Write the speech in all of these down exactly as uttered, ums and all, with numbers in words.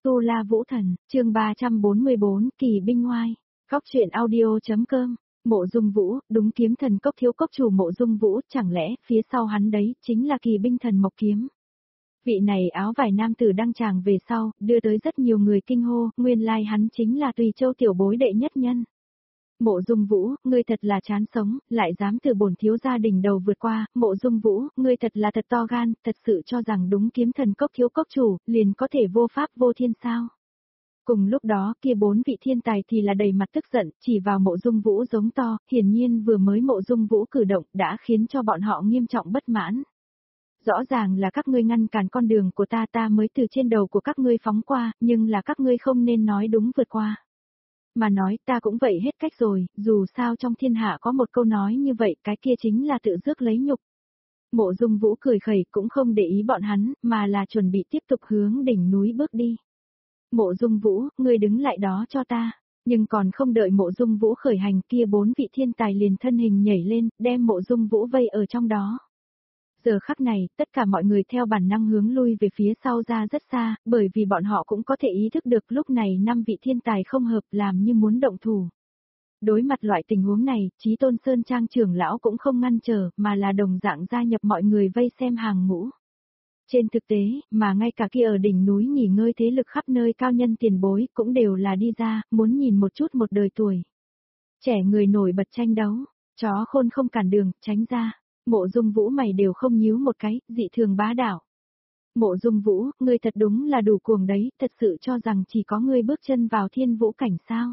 Tu La Vũ Thần, chương ba trăm bốn mươi bốn, Kỳ binh ngoai. Góc truyện audio.com. Mộ Dung Vũ, đúng kiếm thần cốc thiếu cốc chủ Mộ Dung Vũ, chẳng lẽ phía sau hắn đấy chính là Kỳ binh thần Mộc Kiếm. Vị này áo vải nam tử đăng tràng về sau, đưa tới rất nhiều người kinh hô, nguyên lai hắn chính là Tùy Châu tiểu bối đệ nhất nhân. Mộ Dung Vũ, ngươi thật là chán sống, lại dám từ bổn thiếu gia đình đầu vượt qua, Mộ Dung Vũ, ngươi thật là thật to gan, thật sự cho rằng đúng kiếm thần cốc thiếu cốc chủ, liền có thể vô pháp vô thiên sao. Cùng lúc đó, kia bốn vị thiên tài thì là đầy mặt tức giận, chỉ vào Mộ Dung Vũ giống to, hiển nhiên vừa mới Mộ Dung Vũ cử động đã khiến cho bọn họ nghiêm trọng bất mãn. Rõ ràng là các ngươi ngăn cản con đường của ta, ta mới từ trên đầu của các ngươi phóng qua, nhưng là các ngươi không nên nói đúng vượt qua. Mà nói ta cũng vậy hết cách rồi, dù sao trong thiên hạ có một câu nói như vậy, cái kia chính là tự rước lấy nhục. Mộ Dung Vũ cười khẩy cũng không để ý bọn hắn, mà là chuẩn bị tiếp tục hướng đỉnh núi bước đi. Mộ Dung Vũ, ngươi đứng lại đó cho ta. Nhưng còn không đợi Mộ Dung Vũ khởi hành, kia bốn vị thiên tài liền thân hình nhảy lên, đem Mộ Dung Vũ vây ở trong đó. Giờ khắc này, tất cả mọi người theo bản năng hướng lui về phía sau ra rất xa, bởi vì bọn họ cũng có thể ý thức được lúc này năm vị thiên tài không hợp làm như muốn động thủ. Đối mặt loại tình huống này, Chí Tôn Sơn Trang trưởng lão cũng không ngăn trở, mà là đồng dạng gia nhập mọi người vây xem hàng ngũ. Trên thực tế, mà ngay cả kia ở đỉnh núi nghỉ ngơi thế lực khắp nơi cao nhân tiền bối cũng đều là đi ra, muốn nhìn một chút một đời tuổi. Trẻ người nổi bật tranh đấu, chó khôn không cản đường, tránh ra. Mộ Dung Vũ mày đều không nhíu một cái, dị thường bá đạo. Mộ Dung Vũ, ngươi thật đúng là đủ cuồng đấy, thật sự cho rằng chỉ có ngươi bước chân vào thiên vũ cảnh sao.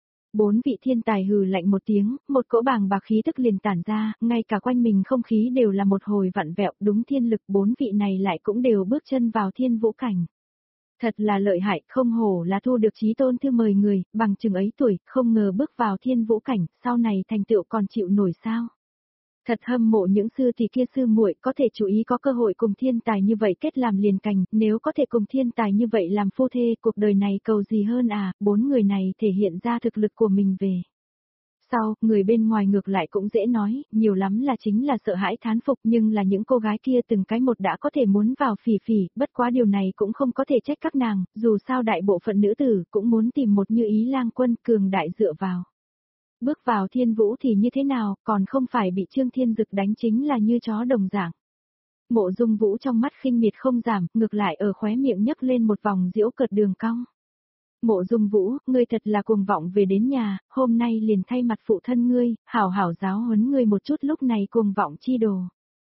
Bốn vị thiên tài hừ lạnh một tiếng, một cỗ bàng bạc khí tức liền tản ra, ngay cả quanh mình không khí đều là một hồi vặn vẹo, đúng thiên lực bốn vị này lại cũng đều bước chân vào thiên vũ cảnh. Thật là lợi hại, không hổ là thu được Chí Tôn thư mời người, bằng chừng ấy tuổi, không ngờ bước vào thiên vũ cảnh, sau này thành tựu còn chịu nổi sao. Thật hâm mộ những sư tỷ kia sư muội có thể chú ý có cơ hội cùng thiên tài như vậy kết làm liền cành, nếu có thể cùng thiên tài như vậy làm phu thê, cuộc đời này cầu gì hơn à, bốn người này thể hiện ra thực lực của mình về. Sau, người bên ngoài ngược lại cũng dễ nói, nhiều lắm là chính là sợ hãi thán phục, nhưng là những cô gái kia từng cái một đã có thể muốn vào phỉ phỉ, bất quá điều này cũng không có thể trách các nàng, dù sao đại bộ phận nữ tử cũng muốn tìm một Như Ý lang quân cường đại dựa vào. Bước vào thiên vũ thì như thế nào, còn không phải bị Trương Thiên Dực đánh chính là như chó đồng dạng. Mộ Dung Vũ trong mắt khinh miệt không giảm, ngược lại ở khóe miệng nhấc lên một vòng giễu cợt đường cong. Mộ Dung Vũ, ngươi thật là cuồng vọng về đến nhà, hôm nay liền thay mặt phụ thân ngươi, hảo hảo giáo huấn ngươi một chút lúc này cuồng vọng chi đồ.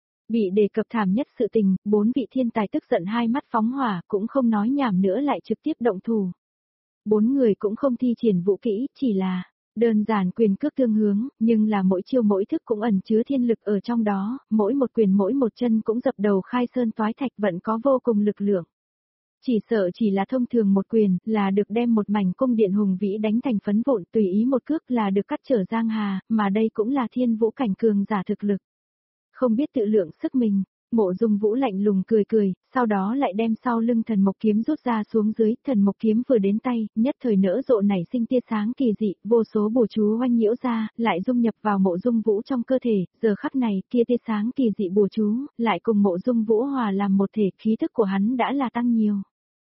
Bị đề cập thảm nhất sự tình, bốn vị thiên tài tức giận hai mắt phóng hỏa, cũng không nói nhảm nữa lại trực tiếp động thủ. Bốn người cũng không thi triển vũ kỹ, chỉ là đơn giản quyền cước tương hướng, nhưng là mỗi chiêu mỗi thức cũng ẩn chứa thiên lực ở trong đó, mỗi một quyền mỗi một chân cũng dập đầu khai sơn toái thạch vẫn có vô cùng lực lượng. Chỉ sợ chỉ là thông thường một quyền, là được đem một mảnh cung điện hùng vĩ đánh thành phấn vụn, tùy ý một cước là được cắt trở giang hà, mà đây cũng là thiên vũ cảnh cường giả thực lực. Không biết tự lượng sức mình. Mộ Dung Vũ lạnh lùng cười cười, sau đó lại đem sau lưng thần mộc kiếm rút ra xuống dưới, thần mộc kiếm vừa đến tay, nhất thời nở rộ nảy sinh tia sáng kỳ dị, vô số bùa chú oanh nhiễu ra, lại dung nhập vào Mộ Dung Vũ trong cơ thể, giờ khắc này, kia tia sáng kỳ dị bùa chú, lại cùng Mộ Dung Vũ hòa làm một thể, khí thức của hắn đã là tăng nhiều.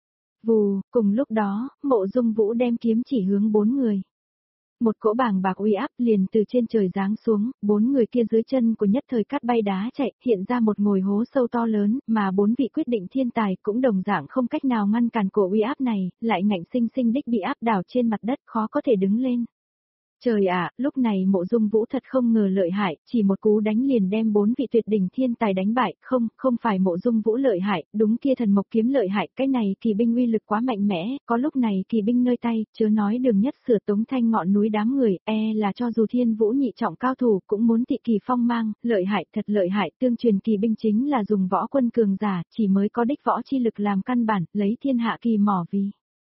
Vù, cùng lúc đó, Mộ Dung Vũ đem kiếm chỉ hướng bốn người. Một cỗ bàng bạc uy áp liền từ trên trời giáng xuống, bốn người kia dưới chân của nhất thời cát bay đá chạy, hiện ra một ngồi hố sâu to lớn, mà bốn vị quyết định thiên tài cũng đồng dạng không cách nào ngăn cản cổ uy áp này, lại ngạnh sinh sinh đích bị áp đảo trên mặt đất khó có thể đứng lên. Trời ạ, lúc này Mộ Dung Vũ thật không ngờ lợi hại, chỉ một cú đánh liền đem bốn vị tuyệt đỉnh thiên tài đánh bại, không, không phải Mộ Dung Vũ lợi hại, đúng kia thần mộc kiếm lợi hại, cái này kỳ binh uy lực quá mạnh mẽ, có lúc này kỳ binh nơi tay, chớ nói đường nhất sửa Tống Thanh ngọn núi đám người, e là cho dù thiên vũ nhị trọng cao thủ cũng muốn tị kỳ phong mang, lợi hại, thật lợi hại, tương truyền kỳ binh chính là dùng võ quân cường giả, chỉ mới có đích võ chi lực làm căn bản, lấy thiên hạ kỳ mỏ vì.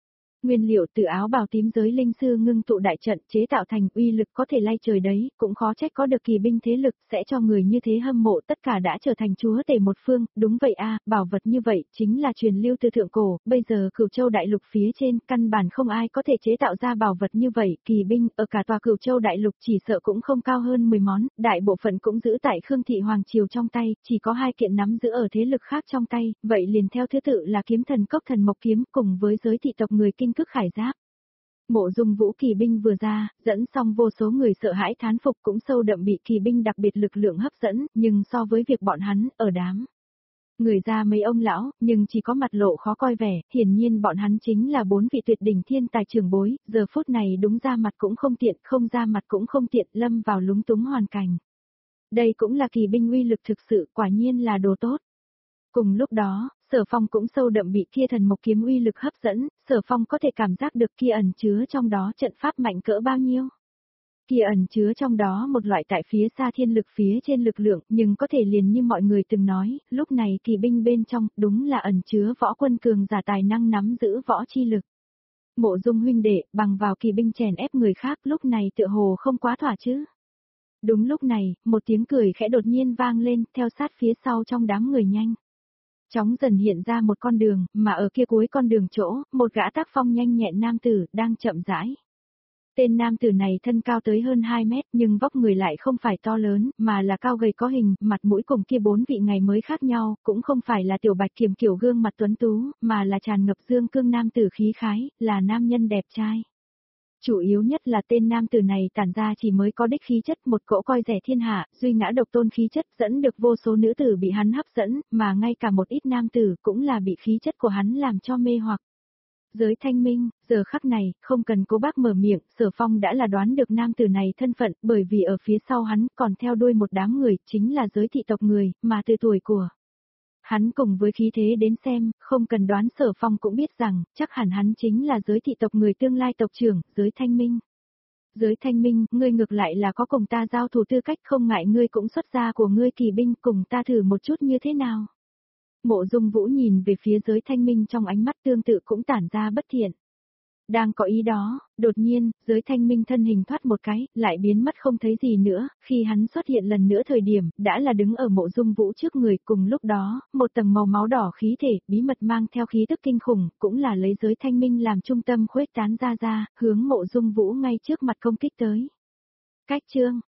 Nguyên liệu từ áo bào tím giới linh sư ngưng tụ đại trận chế tạo thành uy lực có thể lay trời đấy, cũng khó trách có được kỳ binh thế lực sẽ cho người như thế hâm mộ tất cả đã trở thành chúa tể một phương, đúng vậy a, bảo vật như vậy chính là truyền lưu từ thượng cổ, bây giờ Cửu Châu đại lục phía trên căn bản không ai có thể chế tạo ra bảo vật như vậy, kỳ binh ở cả tòa Cửu Châu đại lục chỉ sợ cũng không cao hơn mười món, đại bộ phận cũng giữ tại Khương thị hoàng triều trong tay, chỉ có hai kiện nắm giữ ở thế lực khác trong tay, vậy liền theo thứ tự là kiếm thần cốc thần mộc kiếm cùng với giới thị tộc người kinh cức khải giáp. Mộ Dung Vũ kỳ binh vừa ra, dẫn xong vô số người sợ hãi thán phục cũng sâu đậm bị kỳ binh đặc biệt lực lượng hấp dẫn, nhưng so với việc bọn hắn, ở đám người ra mấy ông lão, nhưng chỉ có mặt lộ khó coi vẻ, hiển nhiên bọn hắn chính là bốn vị tuyệt đỉnh thiên tài trưởng bối, giờ phút này đúng ra mặt cũng không tiện, không ra mặt cũng không tiện, lâm vào lúng túng hoàn cảnh. Đây cũng là kỳ binh uy lực thực sự, quả nhiên là đồ tốt. Cùng lúc đó, Sở Phong cũng sâu đậm bị kia thần mộc kiếm uy lực hấp dẫn, Sở Phong có thể cảm giác được kia ẩn chứa trong đó trận pháp mạnh cỡ bao nhiêu. Kia ẩn chứa trong đó một loại tại phía xa thiên lực phía trên lực lượng, nhưng có thể liền như mọi người từng nói, lúc này kỳ binh bên trong, đúng là ẩn chứa võ quân cường giả tài năng nắm giữ võ chi lực. Mộ Dung huynh đệ, bằng vào kỳ binh chèn ép người khác, lúc này tựa hồ không quá thỏa chứ. Đúng lúc này, một tiếng cười khẽ đột nhiên vang lên, theo sát phía sau trong đám người nhanh. Chóng dần hiện ra một con đường, mà ở kia cuối con đường chỗ, một gã tác phong nhanh nhẹn nam tử, đang chậm rãi. Tên nam tử này thân cao tới hơn hai mét, nhưng vóc người lại không phải to lớn, mà là cao gầy có hình, mặt mũi cùng kia bốn vị ngày mới khác nhau, cũng không phải là tiểu bạch kiểm kiểu gương mặt tuấn tú, mà là tràn ngập dương cương nam tử khí khái, là nam nhân đẹp trai. Chủ yếu nhất là tên nam tử này tản ra chỉ mới có đích khí chất một cỗ coi rẻ thiên hạ, duy ngã độc tôn khí chất dẫn được vô số nữ tử bị hắn hấp dẫn, mà ngay cả một ít nam tử cũng là bị khí chất của hắn làm cho mê hoặc. Giới Thanh Minh, giờ khắc này, không cần cố bác mở miệng, Sở Phong đã là đoán được nam tử này thân phận, bởi vì ở phía sau hắn còn theo đuôi một đám người, chính là giới thị tộc người, mà từ tuổi của hắn cùng với khí thế đến xem, không cần đoán Sở Phong cũng biết rằng, chắc hẳn hắn chính là giới thị tộc người tương lai tộc trưởng, giới Thanh Minh. Giới Thanh Minh, ngươi ngược lại là có cùng ta giao thủ tư cách, không ngại ngươi cũng xuất ra của ngươi kỳ binh cùng ta thử một chút như thế nào. Mộ Dung Vũ nhìn về phía giới Thanh Minh trong ánh mắt tương tự cũng tản ra bất thiện. Đang có ý đó, đột nhiên, giới Thanh Minh thân hình thoát một cái, lại biến mất không thấy gì nữa, khi hắn xuất hiện lần nữa thời điểm, đã là đứng ở Mộ Dung Vũ trước người, cùng lúc đó, một tầng màu máu đỏ khí thể, bí mật mang theo khí tức kinh khủng, cũng là lấy giới Thanh Minh làm trung tâm khuếch tán ra ra, hướng Mộ Dung Vũ ngay trước mặt công kích tới. Cách chương